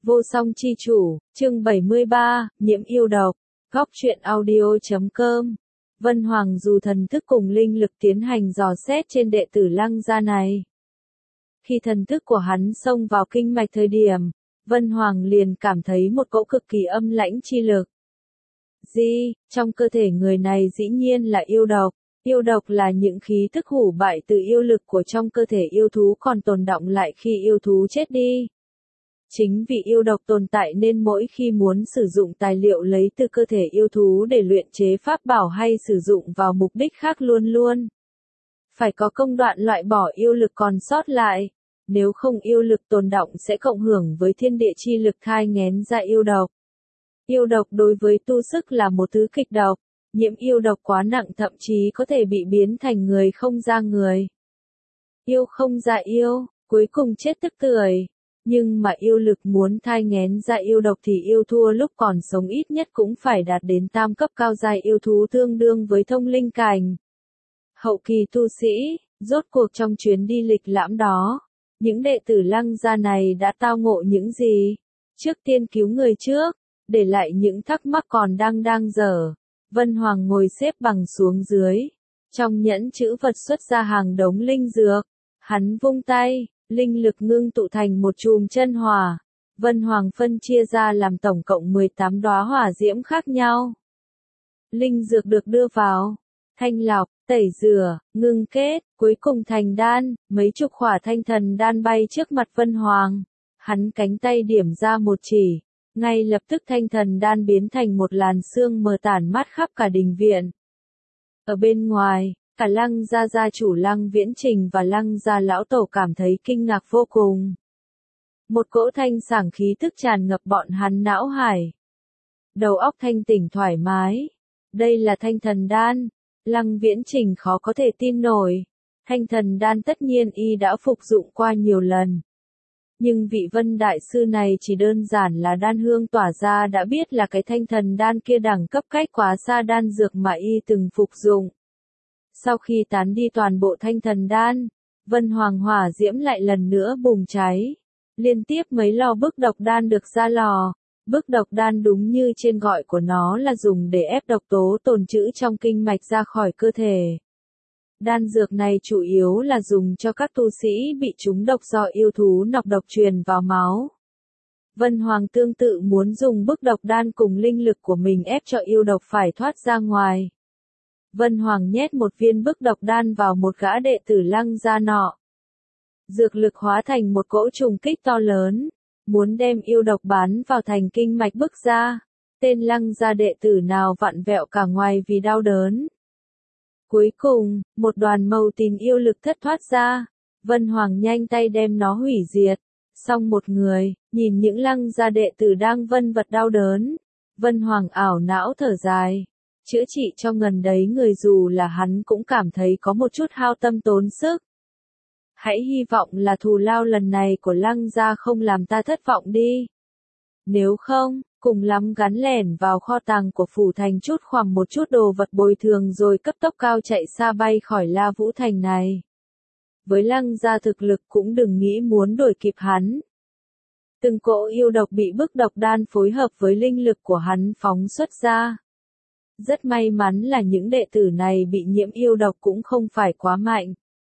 Vô song chi chủ, chương 73, nhiễm yêu độc, góc truyện audio.com. Vân Hoàng dù thần thức cùng linh lực tiến hành dò xét trên đệ tử Lăng gia này. Khi thần thức của hắn xông vào kinh mạch thời điểm, Vân Hoàng liền cảm thấy một cỗ cực kỳ âm lãnh chi lực. Trong cơ thể người này dĩ nhiên là yêu độc. Yêu độc là những khí tức hủ bại từ yêu lực của trong cơ thể yêu thú còn tồn đọng lại khi yêu thú chết đi. Chính vì yêu độc tồn tại nên mỗi khi muốn sử dụng tài liệu lấy từ cơ thể yêu thú để luyện chế pháp bảo hay sử dụng vào mục đích khác luôn luôn phải có công đoạn loại bỏ yêu lực còn sót lại. Nếu không yêu lực tồn đọng sẽ cộng hưởng với thiên địa chi lực thai nghén ra yêu độc. Yêu độc đối với tu sức là một thứ kịch độc. Nhiễm yêu độc quá nặng thậm chí có thể bị biến thành người không ra người. Yêu không ra yêu, cuối cùng chết tức tưởi. Nhưng mà yêu lực muốn thai nghén ra yêu độc thì yêu thua lúc còn sống ít nhất cũng phải đạt đến tam cấp cao giai yêu thú tương đương với thông linh cảnh. Hậu kỳ tu sĩ, rốt cuộc trong chuyến đi lịch lãm đó, những đệ tử Lăng gia này đã tao ngộ những gì? Trước tiên cứu người trước, để lại những thắc mắc còn đang dở. Vân Hoàng ngồi xếp bằng xuống dưới, trong nhẫn chữ vật xuất ra hàng đống linh dược, hắn vung tay, linh lực ngưng tụ thành một chùm chân hỏa. Vân Hoàng phân chia ra làm tổng cộng 18 đóa hỏa diễm khác nhau. Linh dược được đưa vào, thanh lọc, tẩy rửa, ngưng kết, cuối cùng thành đan, mấy chục khỏa thanh thần đan bay trước mặt Vân Hoàng. Hắn cánh tay điểm ra một chỉ. Ngay lập tức thanh thần đan biến thành một làn sương mờ tản mát khắp cả đình viện. Ở bên ngoài, cả Lăng gia gia chủ Lăng Viễn Trình và Lăng gia lão tổ cảm thấy kinh ngạc vô cùng. Một cỗ thanh sảng khí tức tràn ngập bọn hắn não hải. Đầu óc thanh tỉnh thoải mái. Đây là thanh thần đan. Lăng Viễn Trình khó có thể tin nổi. Thanh thần đan tất nhiên y đã phục dụng qua nhiều lần. Nhưng vị Vân Đại Sư này chỉ đơn giản là đan hương tỏa ra đã biết là cái thanh thần đan kia đẳng cấp cách quá xa đan dược mà y từng phục dụng. Sau khi tán đi toàn bộ thanh thần đan, Vân Hoàng hỏa diễm lại lần nữa bùng cháy. Liên tiếp mấy lò bức độc đan được ra lò. Bức độc đan đúng như trên gọi của nó là dùng để ép độc tố tồn trữ trong kinh mạch ra khỏi cơ thể. Đan dược này chủ yếu là dùng cho các tu sĩ bị trúng độc do yêu thú nọc độc truyền vào máu. Vân Hoàng tương tự muốn dùng bức độc đan cùng linh lực của mình ép cho yêu độc phải thoát ra ngoài. Vân Hoàng nhét một viên bức độc đan vào một gã đệ tử Lăng gia nọ. Dược lực hóa thành một cỗ trùng kích to lớn, muốn đem yêu độc bán vào thành kinh mạch bức ra. Tên Lăng gia đệ tử nào vặn vẹo cả ngoài vì đau đớn. Cuối cùng, một đoàn màu tím yêu lực thất thoát ra. Vân Hoàng nhanh tay đem nó hủy diệt. Xong một người, nhìn những Lăng gia đệ tử đang vân vật đau đớn. Vân Hoàng ảo não thở dài. Chữa trị cho ngần đấy người dù là hắn cũng cảm thấy có một chút hao tâm tốn sức. Hãy hy vọng là thù lao lần này của Lăng gia không làm ta thất vọng đi. Nếu không, cùng lắm gắn lẻn vào kho tàng của phủ thành chút khoảng một chút đồ vật bồi thường rồi cấp tốc cao chạy xa bay khỏi La Vũ Thành này. Với Lăng gia thực lực cũng đừng nghĩ muốn đuổi kịp hắn. Từng cỗ yêu độc bị bức độc đan phối hợp với linh lực của hắn phóng xuất ra. Rất may mắn là những đệ tử này bị nhiễm yêu độc cũng không phải quá mạnh.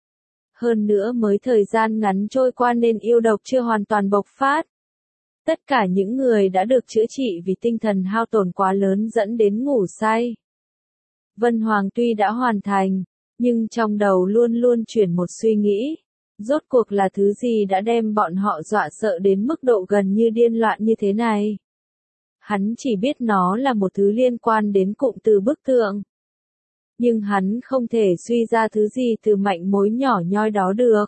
Hơn nữa mới thời gian ngắn trôi qua nên yêu độc chưa hoàn toàn bộc phát. Tất cả những người đã được chữa trị vì tinh thần hao tổn quá lớn dẫn đến ngủ say. Vân Hoàng tuy đã hoàn thành, nhưng trong đầu luôn luôn chuyển một suy nghĩ. Rốt cuộc là thứ gì đã đem bọn họ dọa sợ đến mức độ gần như điên loạn như thế này? Hắn chỉ biết nó là một thứ liên quan đến cụm từ bức tượng. Nhưng hắn không thể suy ra thứ gì từ manh mối nhỏ nhoi đó được.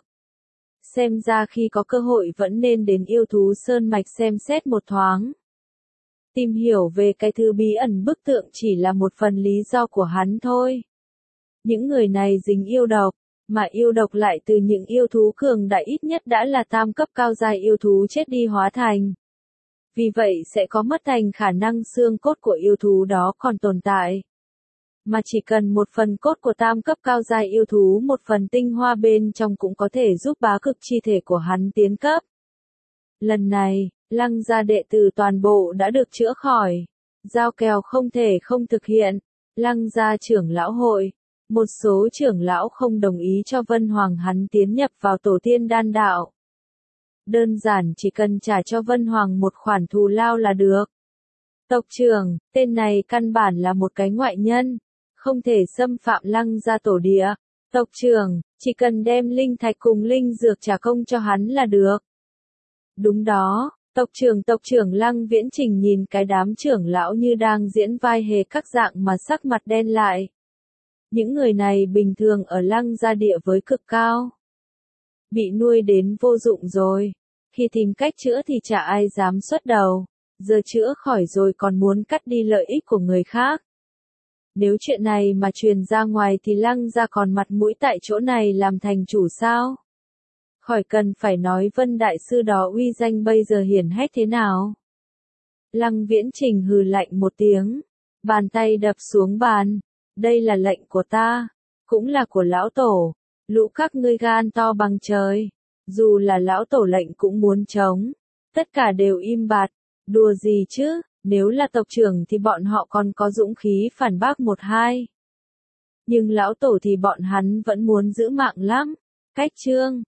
Xem ra khi có cơ hội vẫn nên đến yêu thú sơn mạch xem xét một thoáng. Tìm hiểu về cái thứ bí ẩn bức tượng chỉ là một phần lý do của hắn thôi. Những người này dính yêu độc, mà yêu độc lại từ những yêu thú cường đại ít nhất đã là tam cấp cao giai yêu thú chết đi hóa thành. Vì vậy sẽ có mất thành khả năng xương cốt của yêu thú đó còn tồn tại. Mà chỉ cần một phần cốt của tam cấp cao giai yêu thú một phần tinh hoa bên trong cũng có thể giúp bá cực chi thể của hắn tiến cấp. Lần này, Lăng gia đệ tử toàn bộ đã được chữa khỏi. Giao kèo không thể không thực hiện. Lăng gia trưởng lão hội. Một số trưởng lão không đồng ý cho Vân Hoàng hắn tiến nhập vào tổ tiên đan đạo. Đơn giản chỉ cần trả cho Vân Hoàng một khoản thù lao là được. Tộc trưởng, tên này căn bản là một cái ngoại nhân, không thể xâm phạm Lăng gia tổ địa. Tộc trưởng, chỉ cần đem linh thạch cùng linh dược trả công cho hắn là được. Đúng đó, tộc trưởng Lăng Viễn Trình nhìn cái đám trưởng lão như đang diễn vai hề các dạng mà sắc mặt đen lại. Những người này bình thường ở Lăng gia địa với cực cao. Bị nuôi đến vô dụng rồi. Khi tìm cách chữa thì chả ai dám xuất đầu. Giờ chữa khỏi rồi còn muốn cắt đi lợi ích của người khác. Nếu chuyện này mà truyền ra ngoài thì Lăng gia còn mặt mũi tại chỗ này làm thành chủ sao? Khỏi cần phải nói Vân Đại Sư đó uy danh bây giờ hiển hách thế nào. Lăng Viễn Trình hừ lạnh một tiếng. Bàn tay đập xuống bàn. Đây là lệnh của ta. Cũng là của lão tổ. Lũ các ngươi gan to bằng trời. Dù là lão tổ lệnh cũng muốn chống. Tất cả đều im bặt. Đùa gì chứ, nếu là tộc trưởng thì bọn họ còn có dũng khí phản bác một hai. Nhưng lão tổ thì bọn hắn vẫn muốn giữ mạng lắm. Cách chương